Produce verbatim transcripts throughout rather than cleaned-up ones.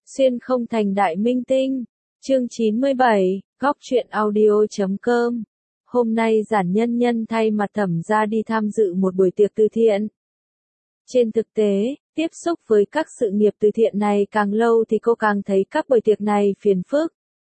Xuyên không thành đại minh tinh. Chương chín mươi bảy, góc truyện audio chấm com. Hôm nay Giản Nhân Nhân thay mặt Thẩm gia đi tham dự một buổi tiệc từ thiện. Trên thực tế, tiếp xúc với các sự nghiệp từ thiện này càng lâu thì cô càng thấy các buổi tiệc này phiền phức.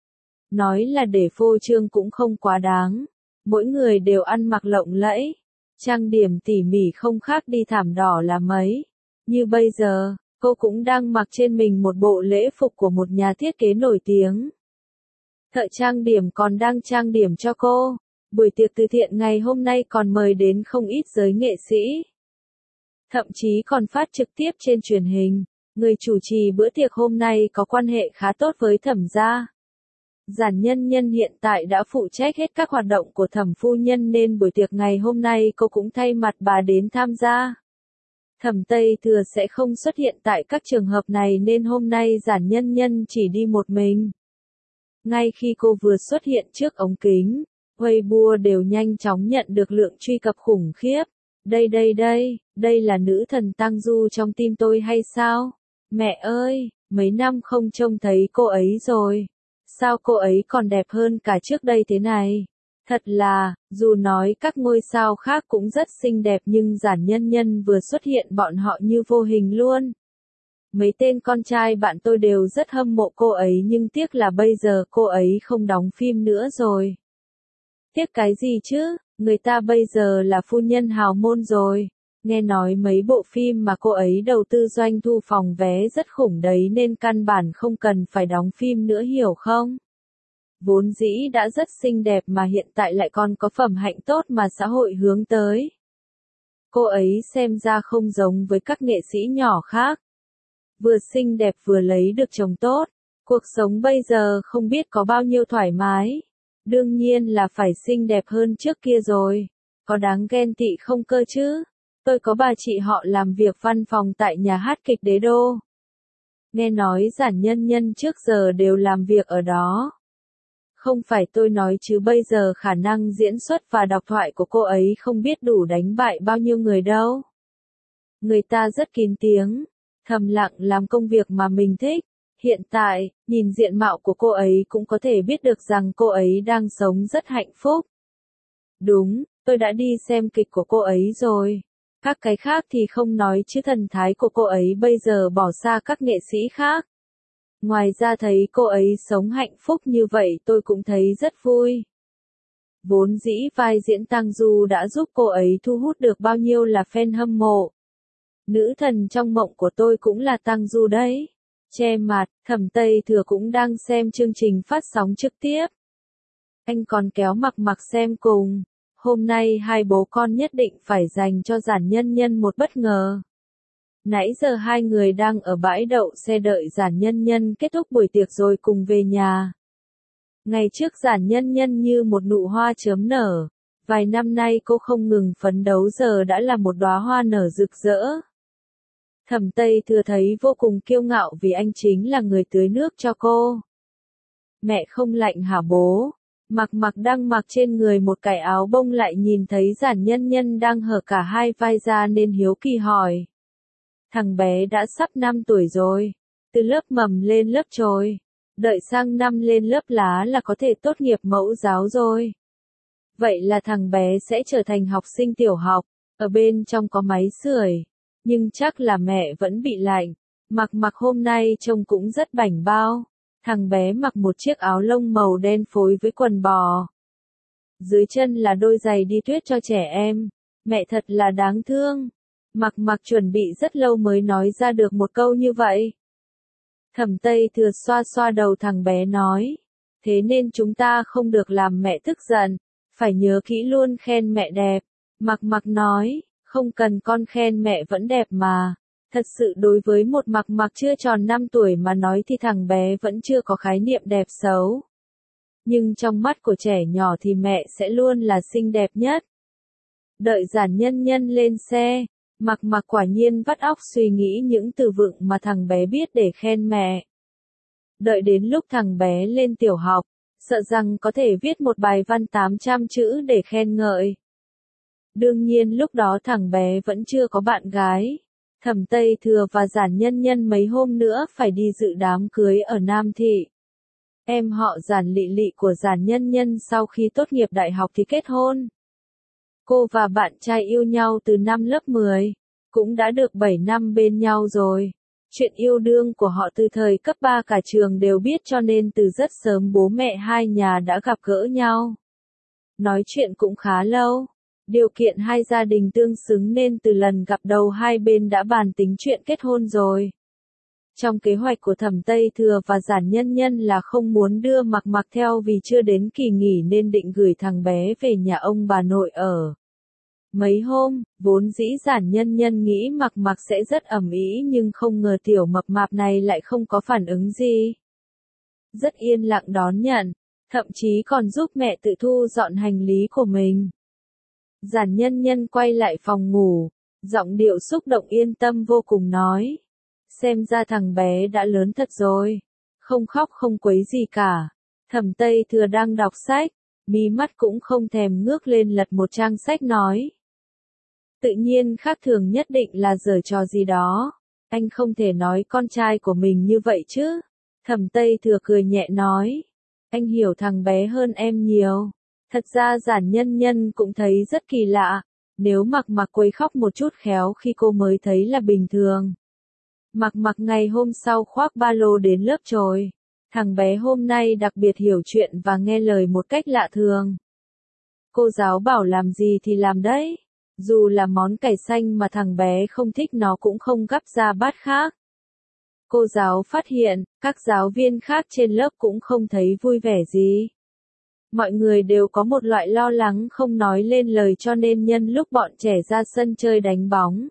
Nói là để phô trương cũng không quá đáng. Mỗi người đều ăn mặc lộng lẫy, trang điểm tỉ mỉ không khác đi thảm đỏ là mấy. Như bây giờ, cô cũng đang mặc trên mình một bộ lễ phục của một nhà thiết kế nổi tiếng. Thợ trang điểm còn đang trang điểm cho cô. Buổi tiệc từ thiện ngày hôm nay còn mời đến không ít giới nghệ sĩ. Thậm chí còn phát trực tiếp trên truyền hình. Người chủ trì bữa tiệc hôm nay có quan hệ khá tốt với Thẩm gia. Giản Nhân Nhân hiện tại đã phụ trách hết các hoạt động của Thẩm phu nhân nên buổi tiệc ngày hôm nay cô cũng thay mặt bà đến tham gia. Thẩm Tây Thừa sẽ không xuất hiện tại các trường hợp này nên hôm nay Giản Nhân Nhân chỉ đi một mình. Ngay khi cô vừa xuất hiện trước ống kính, Weibo đều nhanh chóng nhận được lượng truy cập khủng khiếp. Đây đây đây, đây là nữ thần Tang Du trong tim tôi hay sao? Mẹ ơi, mấy năm không trông thấy cô ấy rồi. Sao cô ấy còn đẹp hơn cả trước đây thế này? Thật là, dù nói các ngôi sao khác cũng rất xinh đẹp nhưng Giản Nhân Nhân vừa xuất hiện bọn họ như vô hình luôn. Mấy tên con trai bạn tôi đều rất hâm mộ cô ấy nhưng tiếc là bây giờ cô ấy không đóng phim nữa rồi. Tiếc cái gì chứ, người ta bây giờ là phu nhân hào môn rồi. Nghe nói mấy bộ phim mà cô ấy đầu tư doanh thu phòng vé rất khủng đấy nên căn bản không cần phải đóng phim nữa hiểu không? Vốn dĩ đã rất xinh đẹp mà hiện tại lại còn có phẩm hạnh tốt mà xã hội hướng tới. Cô ấy xem ra không giống với các nghệ sĩ nhỏ khác. Vừa xinh đẹp vừa lấy được chồng tốt. Cuộc sống bây giờ không biết có bao nhiêu thoải mái. Đương nhiên là phải xinh đẹp hơn trước kia rồi. Có đáng ghen tị không cơ chứ? Tôi có bà chị họ làm việc văn phòng tại nhà hát kịch Đế Đô. Nghe nói Giản Nhân Nhân trước giờ đều làm việc ở đó. Không phải tôi nói chứ bây giờ khả năng diễn xuất và đọc thoại của cô ấy không biết đủ đánh bại bao nhiêu người đâu. Người ta rất kín tiếng, thầm lặng làm công việc mà mình thích. Hiện tại, nhìn diện mạo của cô ấy cũng có thể biết được rằng cô ấy đang sống rất hạnh phúc. Đúng, tôi đã đi xem kịch của cô ấy rồi. Các cái khác thì không nói chứ thần thái của cô ấy bây giờ bỏ xa các nghệ sĩ khác. Ngoài ra thấy cô ấy sống hạnh phúc như vậy tôi cũng thấy rất vui. Vốn dĩ vai diễn Tang Du đã giúp cô ấy thu hút được bao nhiêu là fan hâm mộ. Nữ thần trong mộng của tôi cũng là Tang Du đấy. Che mặt, Thẩm Tây Thừa cũng đang xem chương trình phát sóng trực tiếp. Anh còn kéo Mặc Mặc xem cùng. Hôm nay hai bố con nhất định phải dành cho Giản Nhân Nhân một bất ngờ. Nãy giờ hai người đang ở bãi đậu xe đợi Giản Nhân Nhân kết thúc buổi tiệc rồi cùng về nhà. Ngày trước Giản Nhân Nhân như một nụ hoa chớm nở. Vài năm nay cô không ngừng phấn đấu giờ đã là một đóa hoa nở rực rỡ. Thẩm Tây Thừa thấy vô cùng kiêu ngạo vì anh chính là người tưới nước cho cô. Mẹ không lạnh hả bố? Mặc Mặc đang mặc trên người một cái áo bông lại nhìn thấy Giản Nhân Nhân đang hở cả hai vai ra nên hiếu kỳ hỏi. Thằng bé đã sắp năm tuổi rồi, từ lớp mầm lên lớp chồi, đợi sang năm lên lớp lá là có thể tốt nghiệp mẫu giáo rồi. Vậy là thằng bé sẽ trở thành học sinh tiểu học, ở bên trong có máy sưởi, nhưng chắc là mẹ vẫn bị lạnh. Mặc Mặc hôm nay trông cũng rất bảnh bao. Thằng bé mặc một chiếc áo lông màu đen phối với quần bò. Dưới chân là đôi giày đi tuyết cho trẻ em. Mẹ thật là đáng thương. Mặc Mặc chuẩn bị rất lâu mới nói ra được một câu như vậy. Thẩm Tây Thừa xoa xoa đầu thằng bé nói. Thế nên chúng ta không được làm mẹ tức giận. Phải nhớ kỹ luôn khen mẹ đẹp. Mặc Mặc nói, không cần con khen mẹ vẫn đẹp mà. Thật sự đối với một Mặc Mặc chưa tròn năm tuổi mà nói thì thằng bé vẫn chưa có khái niệm đẹp xấu. Nhưng trong mắt của trẻ nhỏ thì mẹ sẽ luôn là xinh đẹp nhất. Đợi Giản Nhân Nhân lên xe, Mặc Mặc quả nhiên vắt óc suy nghĩ những từ vựng mà thằng bé biết để khen mẹ. Đợi đến lúc thằng bé lên tiểu học, sợ rằng có thể viết một bài văn tám trăm chữ để khen ngợi. Đương nhiên lúc đó thằng bé vẫn chưa có bạn gái. Thẩm Tây Thừa và Giản Nhân Nhân mấy hôm nữa phải đi dự đám cưới ở Nam Thị. Em họ Giản Lị Lị của Giản Nhân Nhân sau khi tốt nghiệp đại học thì kết hôn. Cô và bạn trai yêu nhau từ năm lớp mười, cũng đã được bảy năm bên nhau rồi. Chuyện yêu đương của họ từ thời cấp ba cả trường đều biết cho nên từ rất sớm bố mẹ hai nhà đã gặp gỡ nhau. Nói chuyện cũng khá lâu. Điều kiện hai gia đình tương xứng nên từ lần gặp đầu hai bên đã bàn tính chuyện kết hôn rồi. Trong kế hoạch của Thẩm Tây Thừa và Giản Nhân Nhân là không muốn đưa Mặc Mặc theo vì chưa đến kỳ nghỉ nên định gửi thằng bé về nhà ông bà nội ở. Mấy hôm, vốn dĩ Giản Nhân Nhân nghĩ Mặc Mặc sẽ rất ầm ĩ nhưng không ngờ tiểu mập mạp này lại không có phản ứng gì. Rất yên lặng đón nhận, thậm chí còn giúp mẹ tự thu dọn hành lý của mình. Giản Nhân Nhân quay lại phòng ngủ, giọng điệu xúc động yên tâm vô cùng nói. Xem ra thằng bé đã lớn thật rồi, không khóc không quấy gì cả. Thẩm Tây Thừa đang đọc sách, mí mắt cũng không thèm ngước lên lật một trang sách nói. Tự nhiên khác thường nhất định là giở trò gì đó, anh không thể nói con trai của mình như vậy chứ. Thẩm Tây Thừa cười nhẹ nói, anh hiểu thằng bé hơn em nhiều. Thật ra Giản Nhân Nhân cũng thấy rất kỳ lạ, nếu Mặc Mặc quấy khóc một chút khéo khi cô mới thấy là bình thường. Mặc Mặc ngày hôm sau khoác ba lô đến lớp rồi. Thằng bé hôm nay đặc biệt hiểu chuyện và nghe lời một cách lạ thường. Cô giáo bảo làm gì thì làm đấy. Dù là món cải xanh mà thằng bé không thích nó cũng không gắp ra bát khác. Cô giáo phát hiện, các giáo viên khác trên lớp cũng không thấy vui vẻ gì. Mọi người đều có một loại lo lắng không nói lên lời cho nên nhân lúc bọn trẻ ra sân chơi đánh bóng.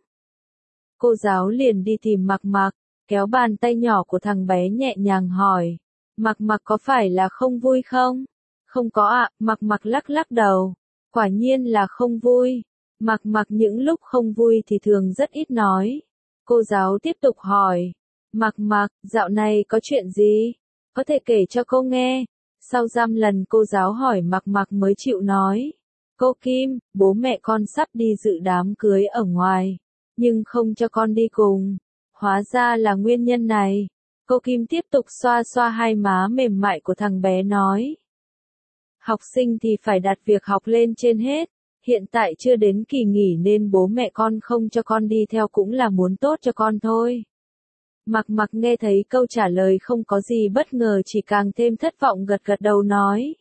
Cô giáo liền đi tìm Mặc Mặc, kéo bàn tay nhỏ của thằng bé nhẹ nhàng hỏi. Mặc Mặc có phải là không vui không? Không có ạ, à, Mặc Mặc lắc lắc đầu. Quả nhiên là không vui. Mặc Mặc những lúc không vui thì thường rất ít nói. Cô giáo tiếp tục hỏi. Mặc Mặc, dạo này có chuyện gì? Có thể kể cho cô nghe. Sau dăm lần cô giáo hỏi Mặc Mặc mới chịu nói. Cô Kim, bố mẹ con sắp đi dự đám cưới ở ngoài, nhưng không cho con đi cùng. Hóa ra là nguyên nhân này. Cô Kim tiếp tục xoa xoa hai má mềm mại của thằng bé nói. Học sinh thì phải đặt việc học lên trên hết. Hiện tại chưa đến kỳ nghỉ nên bố mẹ con không cho con đi theo cũng là muốn tốt cho con thôi. Mặc Mặc nghe thấy câu trả lời không có gì bất ngờ chỉ càng thêm thất vọng gật gật đầu nói.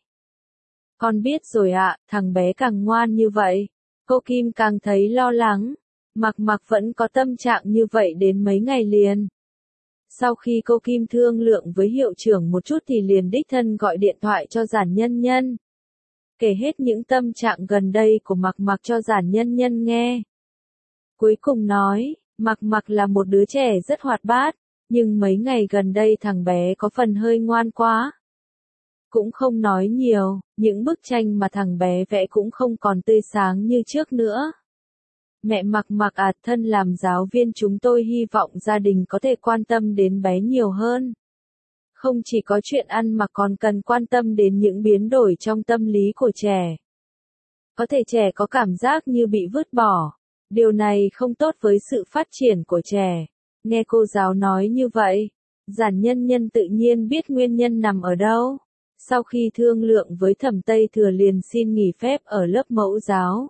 Con biết rồi ạ, thằng bé càng ngoan như vậy. Cô Kim càng thấy lo lắng. Mặc Mặc vẫn có tâm trạng như vậy đến mấy ngày liền. Sau khi cô Kim thương lượng với hiệu trưởng một chút thì liền đích thân gọi điện thoại cho Giản Nhân Nhân. Kể hết những tâm trạng gần đây của Mặc Mặc cho Giản Nhân Nhân nghe. Cuối cùng nói, Mặc Mặc là một đứa trẻ rất hoạt bát, nhưng mấy ngày gần đây thằng bé có phần hơi ngoan quá. Cũng không nói nhiều, những bức tranh mà thằng bé vẽ cũng không còn tươi sáng như trước nữa. Mẹ Mặc Mặc à, thân làm giáo viên chúng tôi hy vọng gia đình có thể quan tâm đến bé nhiều hơn. Không chỉ có chuyện ăn mà còn cần quan tâm đến những biến đổi trong tâm lý của trẻ. Có thể trẻ có cảm giác như bị vứt bỏ. Điều này không tốt với sự phát triển của trẻ. Nghe cô giáo nói như vậy, Giản Nhân Nhân tự nhiên biết nguyên nhân nằm ở đâu. Sau khi thương lượng với Thẩm Tây Thừa liền xin nghỉ phép ở lớp mẫu giáo.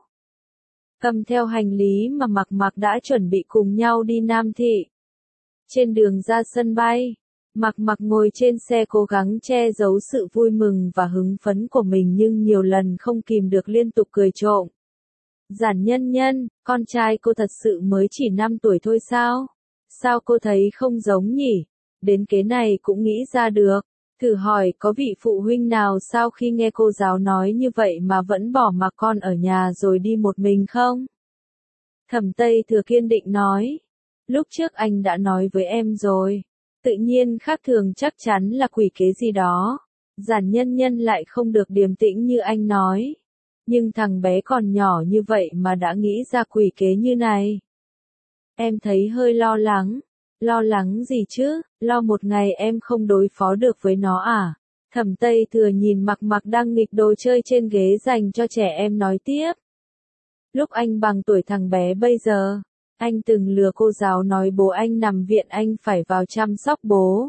Cầm theo hành lý mà Mặc Mặc đã chuẩn bị cùng nhau đi Nam Thị. Trên đường ra sân bay, Mặc Mặc ngồi trên xe cố gắng che giấu sự vui mừng và hứng phấn của mình nhưng nhiều lần không kìm được liên tục cười trộm. Giản Nhân Nhân, con trai cô thật sự mới chỉ năm tuổi thôi sao? Sao cô thấy không giống nhỉ? Đến cái này cũng nghĩ ra được. Thử hỏi có vị phụ huynh nào sau khi nghe cô giáo nói như vậy mà vẫn bỏ mặc con ở nhà rồi đi một mình không? Thẩm Tây Thừa kiên định nói. Lúc trước anh đã nói với em rồi. Tự nhiên khác thường chắc chắn là quỷ kế gì đó. Giản Nhân Nhân lại không được điềm tĩnh như anh nói. Nhưng thằng bé còn nhỏ như vậy mà đã nghĩ ra quỷ kế như này. Em thấy hơi lo lắng. Lo lắng gì chứ, lo một ngày em không đối phó được với nó à? Thẩm Tây Thừa nhìn Mặc Mặc đang nghịch đồ chơi trên ghế dành cho trẻ em nói tiếp. Lúc anh bằng tuổi thằng bé bây giờ, Anh từng lừa cô giáo nói bố anh nằm viện anh phải vào chăm sóc bố.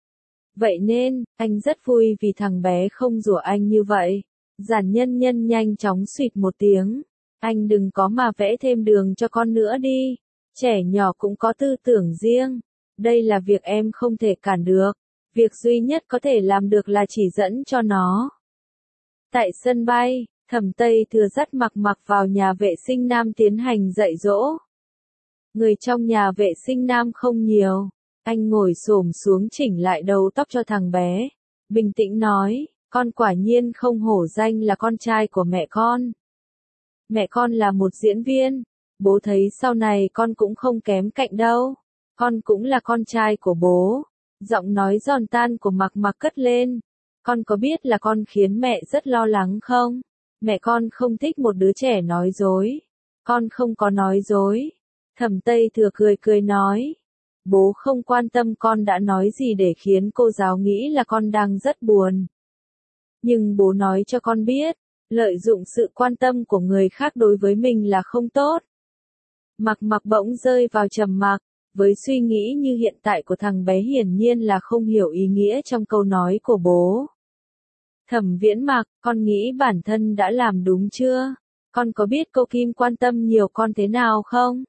Vậy nên, anh rất vui vì thằng bé không rủa anh như vậy. Giản Nhân Nhân nhanh chóng xụt một tiếng. Anh đừng có mà vẽ thêm đường cho con nữa đi. Trẻ nhỏ cũng có tư tưởng riêng. Đây là việc em không thể cản được. Việc duy nhất có thể làm được là chỉ dẫn cho nó. Tại sân bay, Thẩm Tây Thừa dắt Mặc Mặc vào nhà vệ sinh nam tiến hành dạy dỗ. Người trong nhà vệ sinh nam không nhiều. Anh ngồi xổm xuống chỉnh lại đầu tóc cho thằng bé. Bình tĩnh nói, con quả nhiên không hổ danh là con trai của mẹ con. Mẹ con là một diễn viên. Bố thấy sau này con cũng không kém cạnh đâu. Con cũng là con trai của bố. Giọng nói giòn tan của Mặc Mặc cất lên. Con có biết là con khiến mẹ rất lo lắng không? Mẹ con không thích một đứa trẻ nói dối. Con không có nói dối. Thẩm Tây Thừa cười cười nói. Bố không quan tâm con đã nói gì để khiến cô giáo nghĩ là con đang rất buồn. Nhưng bố nói cho con biết, lợi dụng sự quan tâm của người khác đối với mình là không tốt. Mặc Mặc bỗng rơi vào trầm mặc, với suy nghĩ như hiện tại của thằng bé hiển nhiên là không hiểu ý nghĩa trong câu nói của bố. Thẩm Viễn Mặc, con nghĩ bản thân đã làm đúng chưa? Con có biết cô Kim quan tâm nhiều con thế nào không?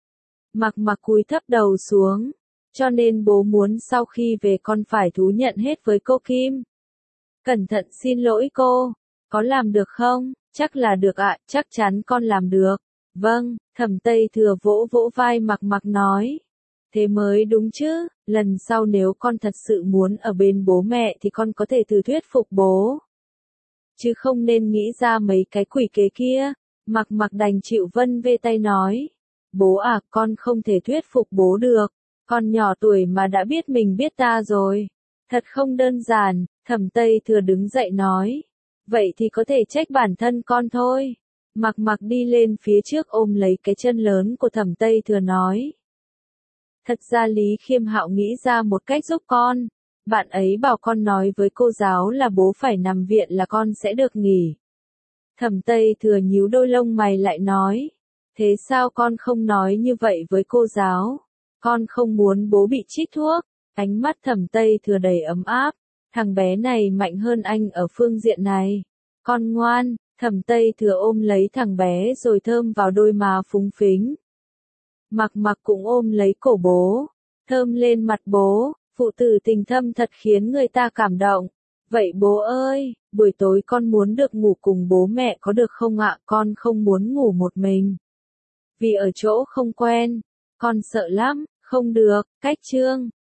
Mặc Mặc cúi thấp đầu xuống, cho nên bố muốn sau khi về con phải thú nhận hết với cô Kim. Cẩn thận xin lỗi cô, có làm được không? Chắc là được ạ, chắc chắn con làm được. Vâng, Thẩm Tây Thừa vỗ vỗ vai Mặc Mặc nói. Thế mới đúng chứ, lần sau nếu con thật sự muốn ở bên bố mẹ thì con có thể thử thuyết phục bố. Chứ không nên nghĩ ra mấy cái quỷ kế kia. Mặc Mặc đành chịu vân vê tay nói. Bố à, con không thể thuyết phục bố được. Con nhỏ tuổi mà đã biết mình biết ta rồi. Thật không đơn giản, Thẩm Tây Thừa đứng dậy nói. Vậy thì có thể trách bản thân con thôi. Mặc Mặc đi lên phía trước ôm lấy cái chân lớn của Thẩm Tây Thừa nói. Thật ra Lý Khiêm Hạo nghĩ ra một cách giúp con. Bạn ấy bảo con nói với cô giáo là bố phải nằm viện là con sẽ được nghỉ. Thẩm Tây Thừa nhíu đôi lông mày lại nói. Thế sao con không nói như vậy với cô giáo? Con không muốn bố bị trích thuốc. Ánh mắt Thẩm Tây Thừa đầy ấm áp. Thằng bé này mạnh hơn anh ở phương diện này. Con ngoan. Thẩm Tây Thừa ôm lấy thằng bé rồi thơm vào đôi má phúng phính. Mặc Mặc cũng ôm lấy cổ bố, thơm lên mặt bố, phụ tử tình thâm thật khiến người ta cảm động. Vậy bố ơi, buổi tối con muốn được ngủ cùng bố mẹ có được không ạ? Con không muốn ngủ một mình. Vì ở chỗ không quen, con sợ lắm, không được, cách chương.